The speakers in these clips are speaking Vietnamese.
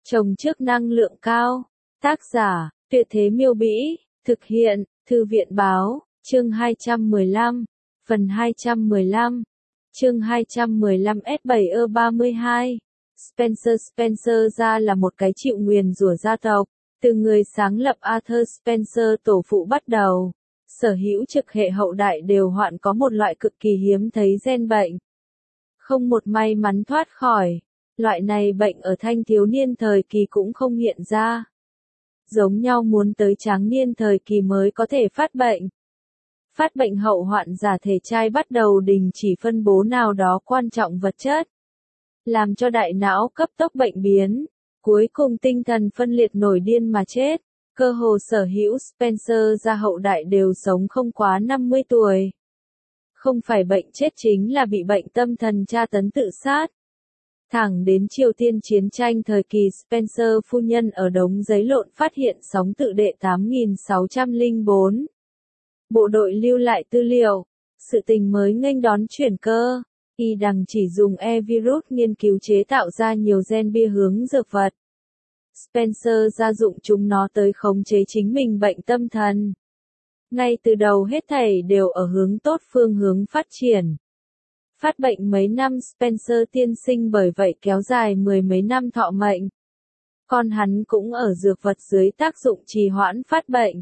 Trồng trước năng lượng cao. Tác giả, Tuyệt Thế Miêu Bĩ. Thực hiện, Thư viện Báo. Chương 215. Phần 215. Chương 215 S7E32. Spencer gia là một cái chịu nguyền rủa gia tộc. Từ người sáng lập Arthur Spencer tổ phụ bắt đầu, sở hữu trực hệ hậu đại đều hoạn có một loại cực kỳ hiếm thấy gen bệnh. Không một may mắn thoát khỏi. Loại này bệnh ở thanh thiếu niên thời kỳ cũng không hiện ra. Giống nhau muốn tới tráng niên thời kỳ mới có thể phát bệnh. Phát bệnh hậu hoạn giả thể trai bắt đầu đình chỉ phân bố nào đó quan trọng vật chất, làm cho đại não cấp tốc bệnh biến, cuối cùng tinh thần phân liệt nổi điên mà chết. Cơ hồ sở hữu Spencer gia hậu đại đều sống không quá 50 tuổi. Không phải bệnh chết chính là bị bệnh tâm thần tra tấn tự sát. Thẳng đến Triều Tiên chiến tranh thời kỳ Spencer phu nhân ở đống giấy lộn phát hiện sóng tự đệ 8604. Bộ đội lưu lại tư liệu, sự tình mới nghênh đón chuyển cơ. Y đằng chỉ dùng e-virus nghiên cứu chế tạo ra nhiều gen bia hướng dược vật. Spencer gia dụng chúng nó tới khống chế chính mình bệnh tâm thần. Ngay từ đầu hết thảy đều ở hướng tốt phương hướng phát triển. Phát bệnh mấy năm Spencer tiên sinh bởi vậy kéo dài mười mấy năm thọ mệnh. Còn hắn cũng ở dược vật dưới tác dụng trì hoãn phát bệnh.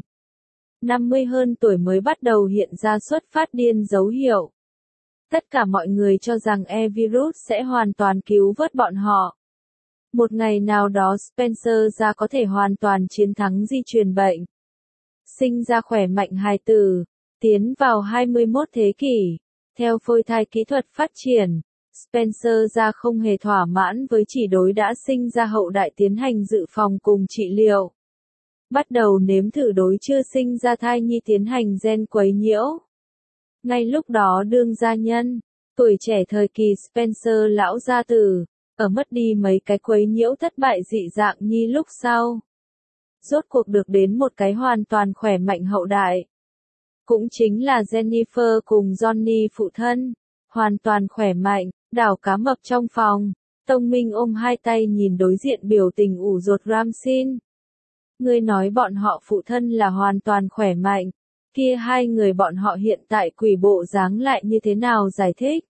50 hơn tuổi mới bắt đầu hiện ra xuất phát điên dấu hiệu. Tất cả mọi người cho rằng e-virus sẽ hoàn toàn cứu vớt bọn họ. Một ngày nào đó Spencer gia có thể hoàn toàn chiến thắng di truyền bệnh. Sinh ra khỏe mạnh hài tử, tiến vào 21 thế kỷ. Theo phôi thai kỹ thuật phát triển, Spencer gia không hề thỏa mãn với chỉ đối đã sinh ra hậu đại tiến hành dự phòng cùng trị liệu. Bắt đầu nếm thử đối chưa sinh ra thai nhi tiến hành gen quấy nhiễu. Ngay lúc đó đương gia nhân, tuổi trẻ thời kỳ Spencer lão gia tử, ở mất đi mấy cái quấy nhiễu thất bại dị dạng nhi lúc sau. Rốt cuộc được đến một cái hoàn toàn khỏe mạnh hậu đại. Cũng chính là Jennifer cùng Johnny phụ thân, hoàn toàn khỏe mạnh, đảo cá mập trong phòng. Tông Minh ôm hai tay nhìn đối diện biểu tình ủ rột Ramsin. Ngươi nói bọn họ phụ thân là hoàn toàn khỏe mạnh, kia hai người bọn họ hiện tại quỷ bộ dáng lại như thế nào giải thích?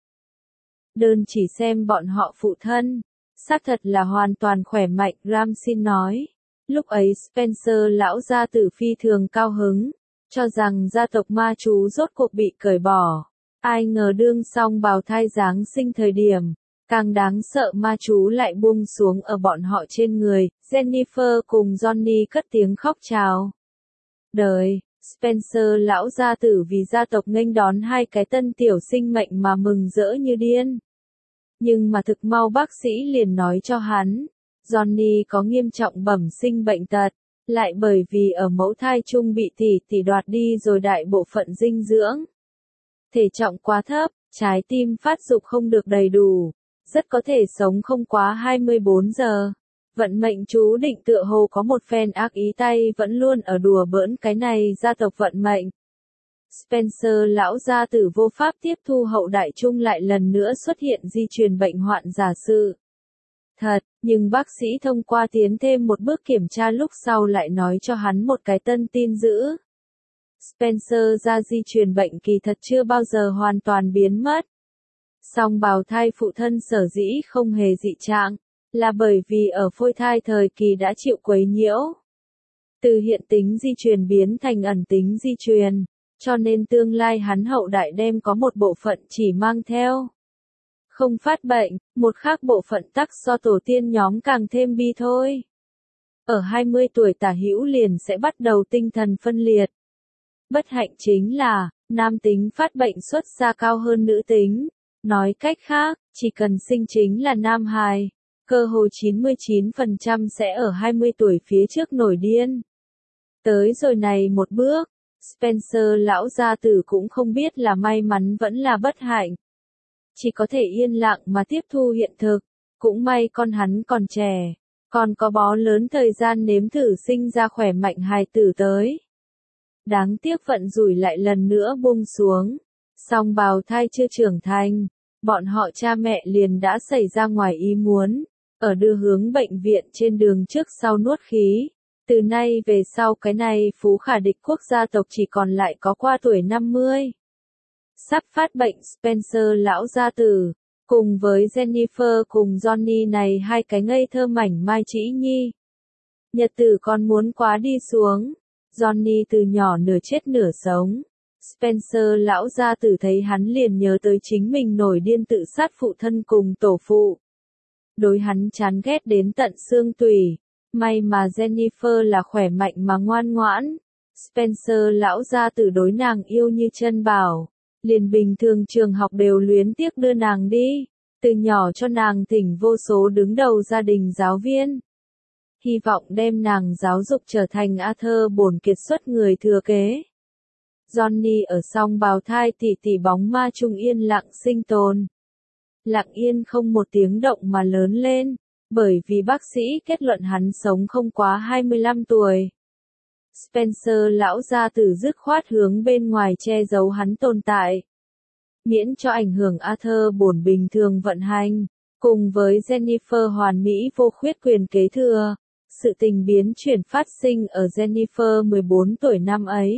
Đơn chỉ xem bọn họ phụ thân, xác thật là hoàn toàn khỏe mạnh, Ramsin nói. Lúc ấy Spencer lão gia tử phi thường cao hứng, cho rằng gia tộc ma chú rốt cuộc bị cởi bỏ. Ai ngờ đương xong bào thai Giáng sinh thời điểm, càng đáng sợ ma chú lại buông xuống ở bọn họ trên người. Jennifer cùng Johnny cất tiếng khóc chào đời. Spencer lão gia tử vì gia tộc nghênh đón hai cái tân tiểu sinh mệnh mà mừng rỡ như điên. Nhưng mà thực mau bác sĩ liền nói cho hắn, Johnny có nghiêm trọng bẩm sinh bệnh tật, lại bởi vì ở mẫu thai chung bị tỷ đoạt đi rồi đại bộ phận dinh dưỡng. Thể trọng quá thấp, trái tim phát dục không được đầy đủ, rất có thể sống không quá 24 giờ. Vận mệnh chú định tựa hồ có một phen ác ý tay vẫn luôn ở đùa bỡn cái này gia tộc vận mệnh. Spencer lão gia tử vô pháp tiếp thu hậu đại chung lại lần nữa xuất hiện di truyền bệnh hoạn giả sự. Thật, nhưng bác sĩ thông qua tiến thêm một bước kiểm tra lúc sau lại nói cho hắn một cái tân tin dữ. Spencer gia di truyền bệnh kỳ thật chưa bao giờ hoàn toàn biến mất. Song bào thai phụ thân sở dĩ không hề dị trạng, là bởi vì ở phôi thai thời kỳ đã chịu quấy nhiễu. Từ hiện tính di truyền biến thành ẩn tính di truyền, cho nên tương lai hắn hậu đại đem có một bộ phận chỉ mang theo. Không phát bệnh, một khác bộ phận tắc do tổ tiên nhóm càng thêm bi thôi. Ở 20 tuổi tả hữu liền sẽ bắt đầu tinh thần phân liệt. Bất hạnh chính là, nam tính phát bệnh xuất ra cao hơn nữ tính. Nói cách khác, chỉ cần sinh chính là nam hài, cơ hồ 99% sẽ ở 20 tuổi phía trước nổi điên. Tới rồi này một bước, Spencer lão gia tử cũng không biết là may mắn vẫn là bất hạnh. Chỉ có thể yên lặng mà tiếp thu hiện thực, cũng may con hắn còn trẻ, còn có bó lớn thời gian nếm thử sinh ra khỏe mạnh hài tử tới. Đáng tiếc vận rủi lại lần nữa buông xuống, song bào thai chưa trưởng thành, bọn họ cha mẹ liền đã xảy ra ngoài ý muốn, ở đưa hướng bệnh viện trên đường trước sau nuốt khí. Từ nay về sau cái này phú khả địch quốc gia tộc chỉ còn lại có qua tuổi 50. Sắp phát bệnh Spencer lão gia tử, cùng với Jennifer cùng Johnny này hai cái ngây thơ mảnh mai trĩ nhi. Nhật tử con muốn quá đi xuống. Johnny từ nhỏ nửa chết nửa sống. Spencer lão gia tử thấy hắn liền nhớ tới chính mình nổi điên tự sát phụ thân cùng tổ phụ. Đối hắn chán ghét đến tận xương tủy. May mà Jennifer là khỏe mạnh mà ngoan ngoãn. Spencer lão gia tử đối nàng yêu như chân bảo. Liền bình thường trường học đều luyến tiếc đưa nàng đi. Từ nhỏ cho nàng thỉnh vô số đứng đầu gia đình giáo viên. Hy vọng đem nàng giáo dục trở thành Arthur bổn kiệt xuất người thừa kế. Johnny ở song bào thai tỷ tỷ bóng ma trung yên lặng sinh tồn. Lặng yên không một tiếng động mà lớn lên, bởi vì bác sĩ kết luận hắn sống không quá 25 tuổi. Spencer lão gia tử dứt khoát hướng bên ngoài che giấu hắn tồn tại. Miễn cho ảnh hưởng Arthur bổn bình thường vận hành, cùng với Jennifer hoàn mỹ vô khuyết quyền kế thừa. Sự tình biến chuyển phát sinh ở Jennifer 14 tuổi năm ấy.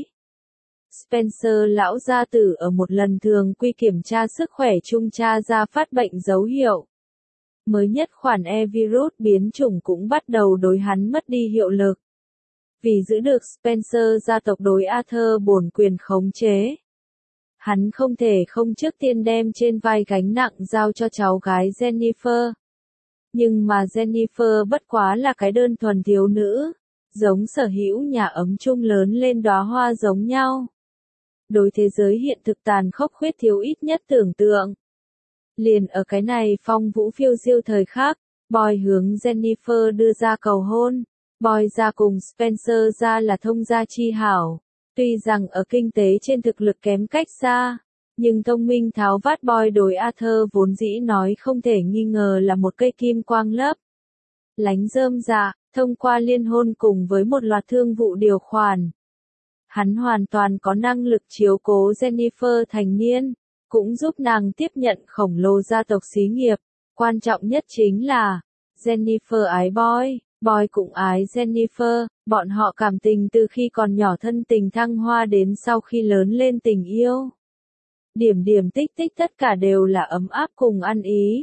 Spencer lão gia tử ở một lần thường quy kiểm tra sức khỏe chung tra ra phát bệnh dấu hiệu. Mới nhất khoản E-virus biến chủng cũng bắt đầu đối hắn mất đi hiệu lực. Vì giữ được Spencer gia tộc đối Arthur bổn quyền khống chế. Hắn không thể không trước tiên đem trên vai gánh nặng giao cho cháu gái Jennifer. Nhưng mà Jennifer bất quá là cái đơn thuần thiếu nữ, giống sở hữu nhà ấm chung lớn lên đóa hoa giống nhau. Đối thế giới hiện thực tàn khốc khuyết thiếu ít nhất tưởng tượng. Liền ở cái này phong vũ phiêu diêu thời khắc, Boy hướng Jennifer đưa ra cầu hôn. Boy ra cùng Spencer ra là thông gia chi hảo. Tuy rằng ở kinh tế trên thực lực kém cách xa, nhưng thông minh tháo vát Boy đối Arthur vốn dĩ nói không thể nghi ngờ là một cây kim quang lấp lánh rơm rạ, thông qua liên hôn cùng với một loạt thương vụ điều khoản. Hắn hoàn toàn có năng lực chiếu cố Jennifer thành niên, cũng giúp nàng tiếp nhận khổng lồ gia tộc xí nghiệp. Quan trọng nhất chính là, Jennifer ái Boy, Boy cũng ái Jennifer, bọn họ cảm tình từ khi còn nhỏ thân tình thăng hoa đến sau khi lớn lên tình yêu. Điểm điểm tích tích tất cả đều là ấm áp cùng ăn ý.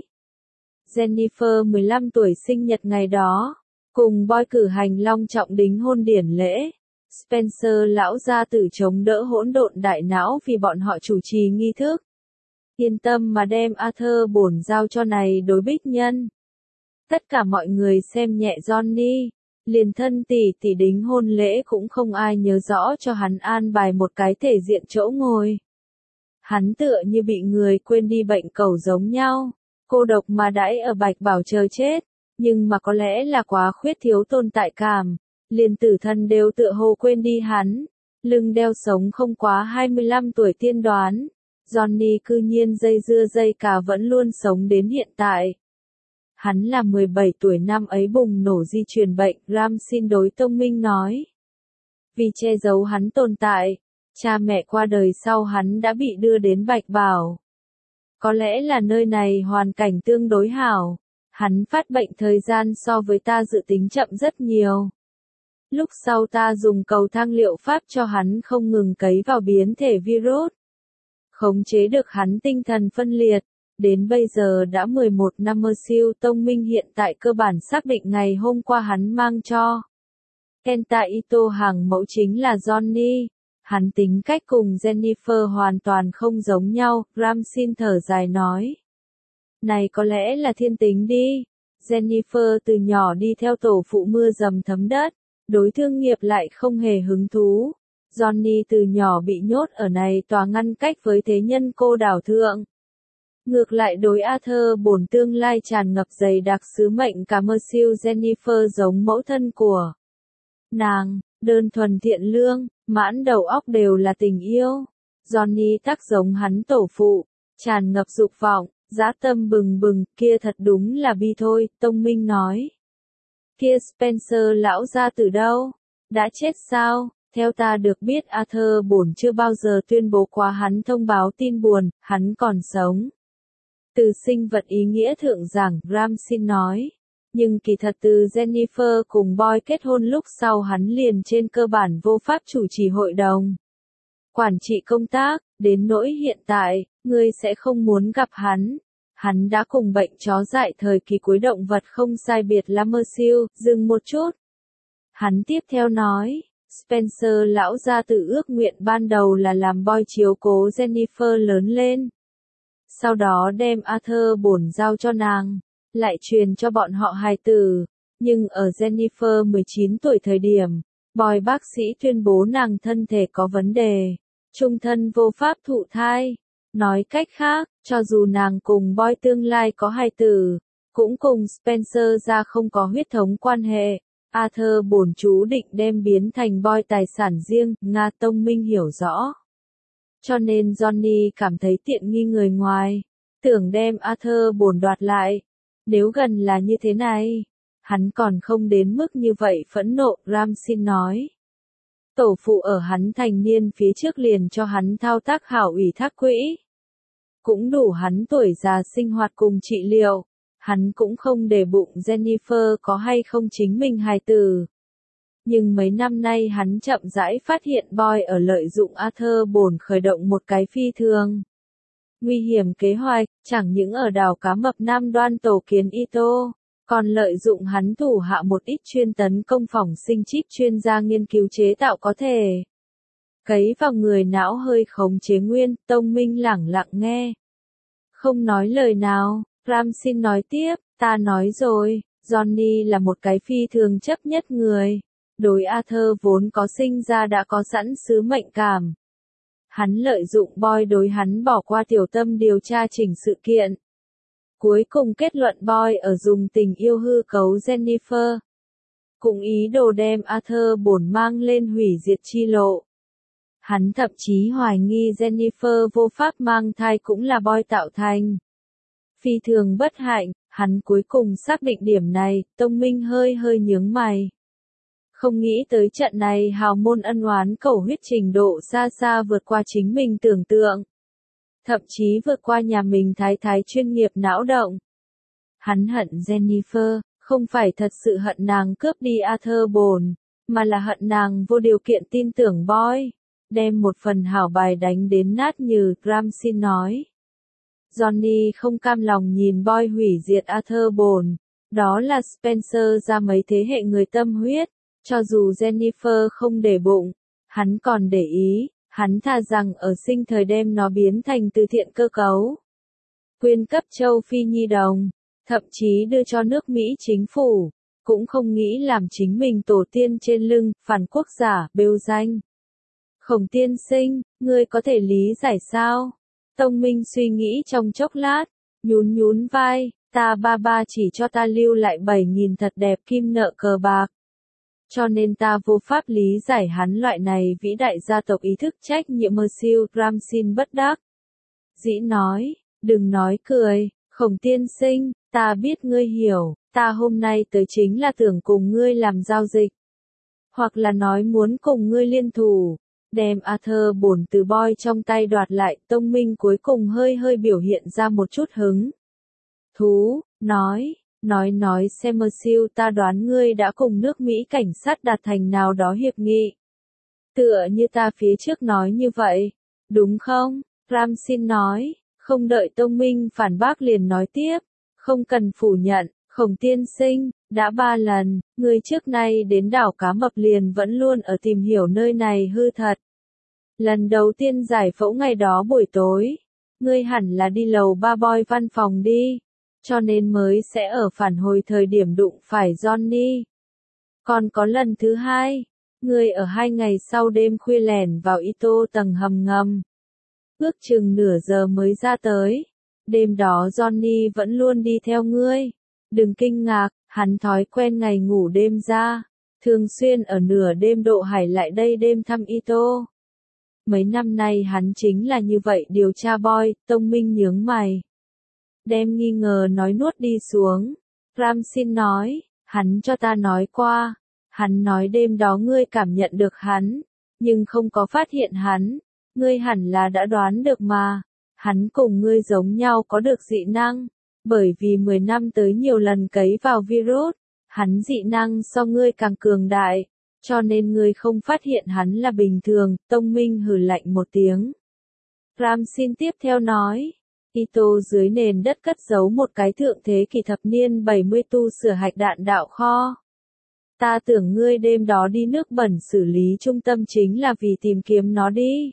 Jennifer 15 tuổi sinh nhật ngày đó, cùng Boy cử hành long trọng đính hôn điển lễ. Spencer lão gia tử chống đỡ hỗn độn đại não vì bọn họ chủ trì nghi thức. Yên tâm mà đem Arthur bổn giao cho này đối bích nhân. Tất cả mọi người xem nhẹ Johnny, liền thân tỷ tỷ đính hôn lễ cũng không ai nhớ rõ cho hắn an bài một cái thể diện chỗ ngồi. Hắn tựa như bị người quên đi bệnh cẩu giống nhau, cô độc mà đãi ở Bạch Bảo chờ chết, nhưng mà có lẽ là quá khuyết thiếu tồn tại cảm, liền tử thần đều tựa hồ quên đi hắn, lưng đeo sống không quá 25 tuổi tiên đoán, Johnny cư nhiên dây dưa dây cả vẫn luôn sống đến hiện tại. Hắn là 17 tuổi năm ấy bùng nổ di truyền bệnh, Ram xin đối tông minh nói. Vì che giấu hắn tồn tại, cha mẹ qua đời sau hắn đã bị đưa đến Bạch Bảo. Có lẽ là nơi này hoàn cảnh tương đối hảo, hắn phát bệnh thời gian so với ta dự tính chậm rất nhiều. Lúc sau ta dùng cầu thang liệu pháp cho hắn không ngừng cấy vào biến thể virus. Khống chế được hắn tinh thần phân liệt. Đến bây giờ đã 11 năm siêu tông minh hiện tại cơ bản xác định ngày hôm qua hắn mang cho. Kenta Ito hàng mẫu chính là Johnny. Hắn tính cách cùng Jennifer hoàn toàn không giống nhau, Ram xin thở dài nói. Này có lẽ là thiên tính đi. Jennifer từ nhỏ đi theo tổ phụ mưa dầm thấm đất, đối thương nghiệp lại không hề hứng thú. Johnny từ nhỏ bị nhốt ở này tòa ngăn cách với thế nhân cô đảo thượng. Ngược lại đối Arthur bổn tương lai tràn ngập dày đặc sứ mệnh cả mơ siêu Jennifer giống mẫu thân của nàng, đơn thuần thiện lương, mãn đầu óc đều là tình yêu. Johnny tác giống hắn tổ phụ, tràn ngập dục vọng, dã tâm bừng bừng, kia thật đúng là bi thôi, Tông Minh nói. Kia Spencer lão gia tử đâu? Đã chết sao? Theo ta được biết Arthur bổn chưa bao giờ tuyên bố qua hắn thông báo tin buồn, hắn còn sống. Từ sinh vật ý nghĩa thượng giảng, Ram xin nói. Nhưng kỳ thật từ Jennifer cùng Boy kết hôn lúc sau hắn liền trên cơ bản vô pháp chủ trì hội đồng quản trị công tác, đến nỗi hiện tại, ngươi sẽ không muốn gặp hắn. Hắn đã cùng bệnh chó dại thời kỳ cuối động vật không sai biệt lắm. Mercier dừng một chút. Hắn tiếp theo nói, Spencer lão gia tử ước nguyện ban đầu là làm Boy chiếu cố Jennifer lớn lên. Sau đó đem Arthur bổn giao cho nàng, lại truyền cho bọn họ hài tử. Nhưng ở Jennifer 19 tuổi thời điểm, Boy bác sĩ tuyên bố nàng thân thể có vấn đề, trung thân vô pháp thụ thai. Nói cách khác, cho dù nàng cùng Boy tương lai có hài tử, cũng cùng Spencer ra không có huyết thống quan hệ. Arthur bổn chú định đem biến thành Boy tài sản riêng, Nga Tông Minh hiểu rõ. Cho nên Johnny cảm thấy tiện nghi người ngoài, tưởng đem Arthur bổn đoạt lại. Nếu gần là như thế này, hắn còn không đến mức như vậy phẫn nộ, Ramsey nói. Tổ phụ ở hắn thành niên phía trước liền cho hắn thao tác hảo ủy thác quỹ. Cũng đủ hắn tuổi già sinh hoạt cùng trị liệu. Hắn cũng không để bụng Jennifer có hay không chính mình hài tử. Nhưng mấy năm nay hắn chậm rãi phát hiện Boy ở lợi dụng Arthur bổn khởi động một cái phi thường nguy hiểm kế hoạch, chẳng những ở đảo cá mập Nam Đoan tổ kiến Ito, còn lợi dụng hắn thủ hạ một ít chuyên tấn công phòng sinh chip chuyên gia nghiên cứu chế tạo có thể cấy vào người não hơi khống chế nguyên. Tông Minh lẳng lặng nghe, không nói lời nào. Ramsey nói tiếp, ta nói rồi, Johnny là một cái phi thường chấp nhất người. Đối Arthur vốn có sinh ra đã có sẵn sứ mệnh cảm. Hắn lợi dụng Boy đối hắn bỏ qua tiểu tâm điều tra chỉnh sự kiện. Cuối cùng kết luận Boy ở dùng tình yêu hư cấu Jennifer. Cùng ý đồ đem Arthur bổn mang lên hủy diệt chi lộ. Hắn thậm chí hoài nghi Jennifer vô pháp mang thai cũng là Boy tạo thành. Phi thường bất hạnh, hắn cuối cùng xác định điểm này. Tông Minh hơi nhướng mày. Không nghĩ tới trận này hào môn ân oán cầu huyết trình độ xa xa vượt qua chính mình tưởng tượng. Thậm chí vượt qua nhà mình thái chuyên nghiệp não động. Hắn hận Jennifer, không phải thật sự hận nàng cướp đi Arthur bổn, mà là hận nàng vô điều kiện tin tưởng Boy. Đem một phần hảo bài đánh đến nát như Ramsey nói. Johnny không cam lòng nhìn Boy hủy diệt Arthur bổn. Đó là Spencer ra mấy thế hệ người tâm huyết. Cho dù Jennifer không để bụng, hắn còn để ý, hắn thà rằng ở sinh thời đem nó biến thành từ thiện cơ cấu. Quyên cấp châu Phi nhi đồng, thậm chí đưa cho nước Mỹ chính phủ, cũng không nghĩ làm chính mình tổ tiên trên lưng, phản quốc giả, bêu danh. Khổng tiên sinh, ngươi có thể lý giải sao? Tông Minh suy nghĩ trong chốc lát, nhún vai, ta ba chỉ cho ta lưu lại 7.000 thật đẹp kim nợ cờ bạc. Cho nên ta vô pháp lý giải hắn loại này vĩ đại gia tộc ý thức trách nhiệm. Mercier Ramsey bất đắc dĩ nói, đừng nói cười, Khổng tiên sinh, ta biết ngươi hiểu, ta hôm nay tới chính là tưởng cùng ngươi làm giao dịch. Hoặc là nói muốn cùng ngươi liên thủ, đem Arthur bổn từ Boy trong tay đoạt lại. Tông Minh cuối cùng hơi biểu hiện ra một chút hứng thú, nói xem Mercier, ta đoán ngươi đã cùng nước Mỹ cảnh sát đạt thành nào đó hiệp nghị. Tựa như ta phía trước nói như vậy, đúng không? Ramsey nói, không đợi Tông Minh phản bác liền nói tiếp, không cần phủ nhận, Khổng tiên sinh, đã 3 lần, ngươi trước nay đến đảo cá mập liền vẫn luôn ở tìm hiểu nơi này hư thật. Lần đầu tiên giải phẫu ngày đó buổi tối, ngươi hẳn là đi lầu 3 Boy văn phòng đi. Cho nên mới sẽ ở phản hồi thời điểm đụng phải Johnny. Còn có lần thứ 2, ngươi ở 2 ngày sau đêm khuya lẻn vào Ito tầng hầm ngầm. Ước chừng nửa giờ mới ra tới. Đêm đó Johnny vẫn luôn đi theo ngươi. Đừng kinh ngạc, hắn thói quen ngày ngủ đêm ra. Thường xuyên ở nửa đêm độ hải lại đây đêm thăm Ito. Mấy năm nay hắn chính là như vậy điều tra Boy. Tông Minh nhướng mày. Đem nghi ngờ nói nuốt đi xuống. Ramsey nói, hắn cho ta nói qua. Hắn nói đêm đó ngươi cảm nhận được hắn, nhưng không có phát hiện hắn. Ngươi hẳn là đã đoán được mà. Hắn cùng ngươi giống nhau có được dị năng. Bởi vì 10 năm tới nhiều lần cấy vào virus, hắn dị năng so ngươi càng cường đại, cho nên ngươi không phát hiện hắn là bình thường. Tông Minh hừ lạnh một tiếng. Ramsin tiếp theo nói, Ito dưới nền đất cất giấu một cái thượng thế kỷ thập niên 70 tu sửa hạch đạn đạo kho. Ta tưởng ngươi đêm đó đi nước bẩn xử lý trung tâm chính là vì tìm kiếm nó đi.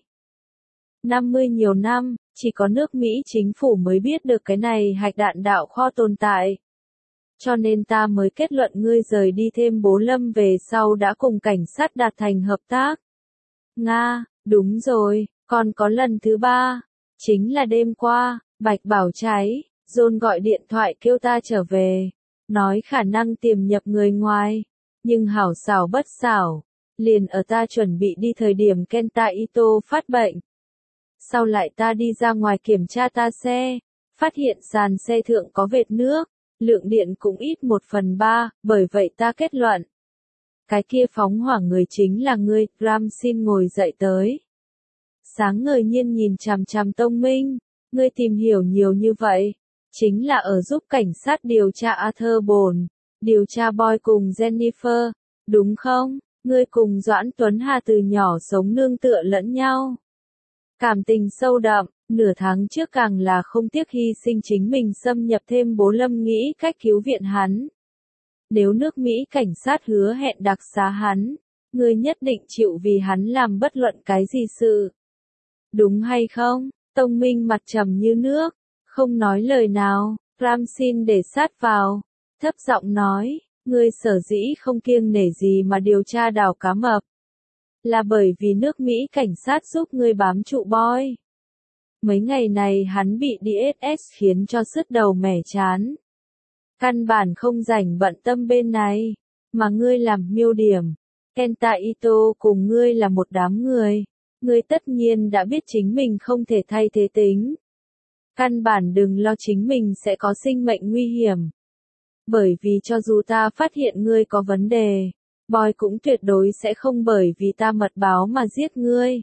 50 nhiều năm, chỉ có nước Mỹ chính phủ mới biết được cái này hạch đạn đạo kho tồn tại. Cho nên ta mới kết luận ngươi rời đi thêm Bố Lâm về sau đã cùng cảnh sát đạt thành hợp tác. Nga, đúng rồi, còn có lần thứ ba, chính là đêm qua, Bạch Bảo cháy, John gọi điện thoại kêu ta trở về, nói khả năng tiềm nhập người ngoài, nhưng hảo xảo bất xảo, liền ở ta chuẩn bị đi thời điểm Kenta Ito phát bệnh. Sau lại ta đi ra ngoài kiểm tra ta xe, phát hiện sàn xe thượng có vệt nước, lượng điện cũng ít 1/3, bởi vậy ta kết luận. Cái kia phóng hỏa người chính là ngươi. Ramsin ngồi dậy tới. Sáng ngời nhiên nhìn chằm chằm Tông Minh, ngươi tìm hiểu nhiều như vậy, chính là ở giúp cảnh sát điều tra Arthur Bồn, điều tra Boy cùng Jennifer, đúng không? Ngươi cùng Doãn Tuấn Hà từ nhỏ sống nương tựa lẫn nhau. Cảm tình sâu đậm, nửa tháng trước càng là không tiếc hy sinh chính mình xâm nhập thêm Bố Lâm nghĩ cách cứu viện hắn. Nếu nước Mỹ cảnh sát hứa hẹn đặc xá hắn, ngươi nhất định chịu vì hắn làm bất luận cái gì sự. Đúng hay không? Tông Minh mặt trầm như nước, không nói lời nào. Ramsin để sát vào, thấp giọng nói, ngươi sở dĩ không kiêng nể gì mà điều tra đào cá mập. Là bởi vì nước Mỹ cảnh sát giúp ngươi bám trụ Boy. Mấy ngày này hắn bị DSS khiến cho sứt đầu mẻ chán. Căn bản không rảnh bận tâm bên này, mà ngươi làm miêu điểm. Kenta Ito cùng ngươi là một đám người. Ngươi tất nhiên đã biết chính mình không thể thay thế tính. Căn bản đừng lo chính mình sẽ có sinh mệnh nguy hiểm. Bởi vì cho dù ta phát hiện ngươi có vấn đề, Boy cũng tuyệt đối sẽ không bởi vì ta mật báo mà giết ngươi.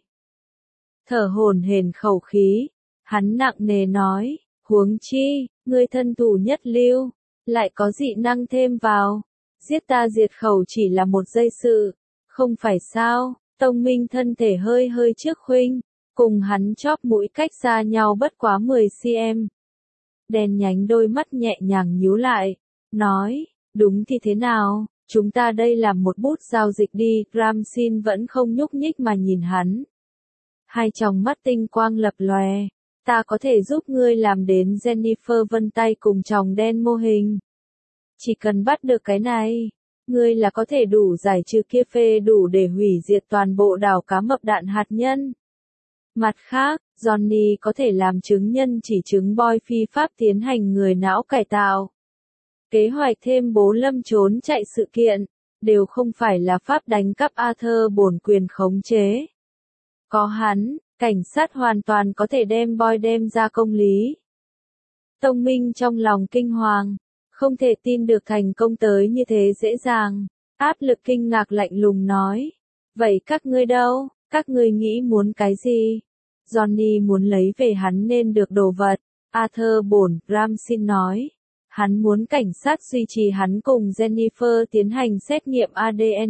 Thở hổn hển khẩu khí, hắn nặng nề nói, huống chi, ngươi thân thủ nhất lưu, lại có dị năng thêm vào. Giết ta diệt khẩu chỉ là một giây sự, không phải sao? Tông Minh thân thể hơi hơi trước khuynh, cùng hắn chóp mũi cách xa nhau bất quá 10 cm. Đen nhánh đôi mắt nhẹ nhàng nhíu lại, nói, đúng thì thế nào, chúng ta đây làm một bút giao dịch đi. Ramsin vẫn không nhúc nhích mà nhìn hắn. Hai tròng mắt tinh quang lập lòe, ta có thể giúp ngươi làm đến Jennifer vân tay cùng tròng đen mô hình. Chỉ cần bắt được cái này, ngươi là có thể đủ giải trừ kia phê đủ để hủy diệt toàn bộ đảo cá mập đạn hạt nhân. Mặt khác, Johnny có thể làm chứng nhân chỉ chứng Boy phi pháp tiến hành người não cải tạo. Kế hoạch thêm Bố Lâm trốn chạy sự kiện, đều không phải là pháp đánh cắp Arthur Bồn quyền khống chế. Có hắn, cảnh sát hoàn toàn có thể đem Boy đem ra công lý. Tông Minh trong lòng kinh hoàng, không thể tin được thành công tới như thế dễ dàng. Áp lực kinh ngạc lạnh lùng nói, vậy các ngươi đâu, các ngươi nghĩ muốn cái gì? Johnny muốn lấy về hắn nên được đồ vật. Arthur Bồn, Ramsin nói. Hắn muốn cảnh sát duy trì hắn cùng Jennifer tiến hành xét nghiệm ADN.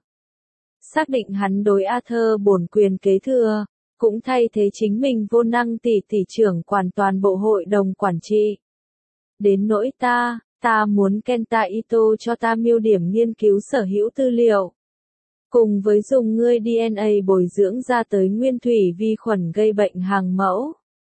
Xác định hắn đối Arthur Bồn quyền kế thừa, cũng thay thế chính mình vô năng tỷ trưởng quản toàn bộ hội đồng quản trị. Đến nỗi ta muốn Kenta Ito cho ta miêu điểm nghiên cứu sở hữu tư liệu. Cùng với dùng ngươi DNA bồi dưỡng ra tới nguyên thủy vi khuẩn gây bệnh hàng mẫu.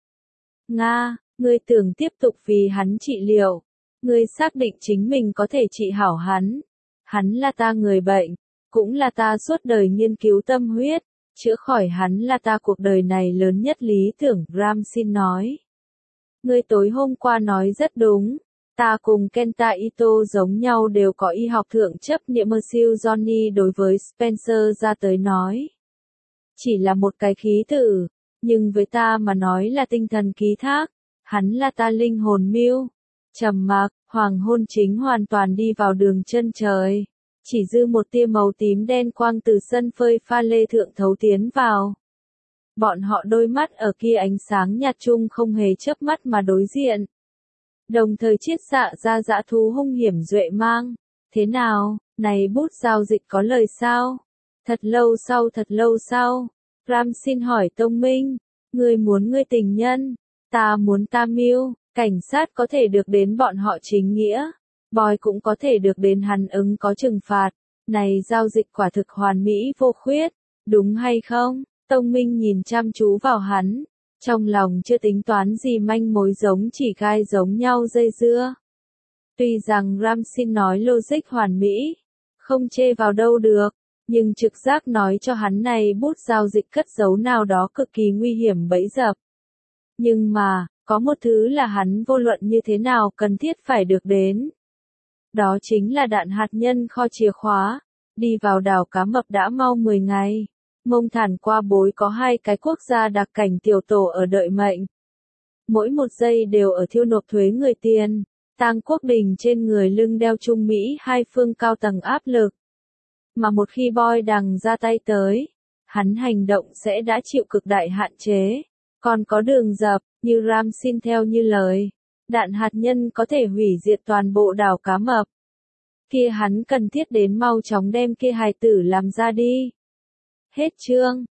Nga, ngươi tưởng tiếp tục vì hắn trị liệu. Ngươi xác định chính mình có thể trị hảo hắn. Hắn là ta người bệnh, cũng là ta suốt đời nghiên cứu tâm huyết. Chữa khỏi hắn là ta cuộc đời này lớn nhất lý tưởng. Ramsin nói. Ngươi tối hôm qua nói rất đúng. Ta cùng Kenta Ito giống nhau đều có y học thượng chấp niệm siêu Johnny đối với Spencer ra tới nói. Chỉ là một cái khí tử, nhưng với ta mà nói là tinh thần ký thác, hắn là ta linh hồn mưu. Trầm mặc, hoàng hôn chính hoàn toàn đi vào đường chân trời. Chỉ dư một tia màu tím đen quang từ sân phơi pha lê thượng thấu tiến vào. Bọn họ đôi mắt ở kia ánh sáng nhạt chung không hề chớp mắt mà đối diện. đồng thời chiết xạ ra dã thú hung hiểm duệ mang. Thế nào, này bút giao dịch có lời sao? Thật lâu sau, Ram xin hỏi Tông Minh, ngươi muốn ngươi tình nhân, ta muốn ta mưu, cảnh sát có thể được đến bọn họ chính nghĩa, boy cũng có thể được đến hắn ứng có trừng phạt, này giao dịch quả thực hoàn mỹ vô khuyết, đúng hay không? Tông Minh nhìn chăm chú vào hắn, trong lòng chưa tính toán gì manh mối giống chỉ gai giống nhau dây dưa. Tuy rằng Ramsin nói logic hoàn mỹ, không chê vào đâu được, nhưng trực giác nói cho hắn này bút giao dịch cất giấu nào đó cực kỳ nguy hiểm bẫy dập. Nhưng mà, có một thứ là hắn vô luận như thế nào cần thiết phải được đến. Đó chính là đạn hạt nhân kho chìa khóa, đi vào đảo Cá Mập đã mau 10 ngày. Mông Thản qua bối có 2 cái quốc gia đặc cảnh tiểu tổ ở đợi mệnh. Mỗi một giây đều ở thiêu nộp thuế người tiền. Tang Quốc Đình trên người lưng đeo Trung Mỹ hai phương cao tầng áp lực. Mà một khi Boy đằng ra tay tới, hắn hành động sẽ đã chịu cực đại hạn chế. Còn có đường dập, như Ram xin theo như lời. Đạn hạt nhân có thể hủy diệt toàn bộ đảo Cá Mập. Kia hắn cần thiết đến mau chóng đem kia hài tử làm ra đi. Hết chương.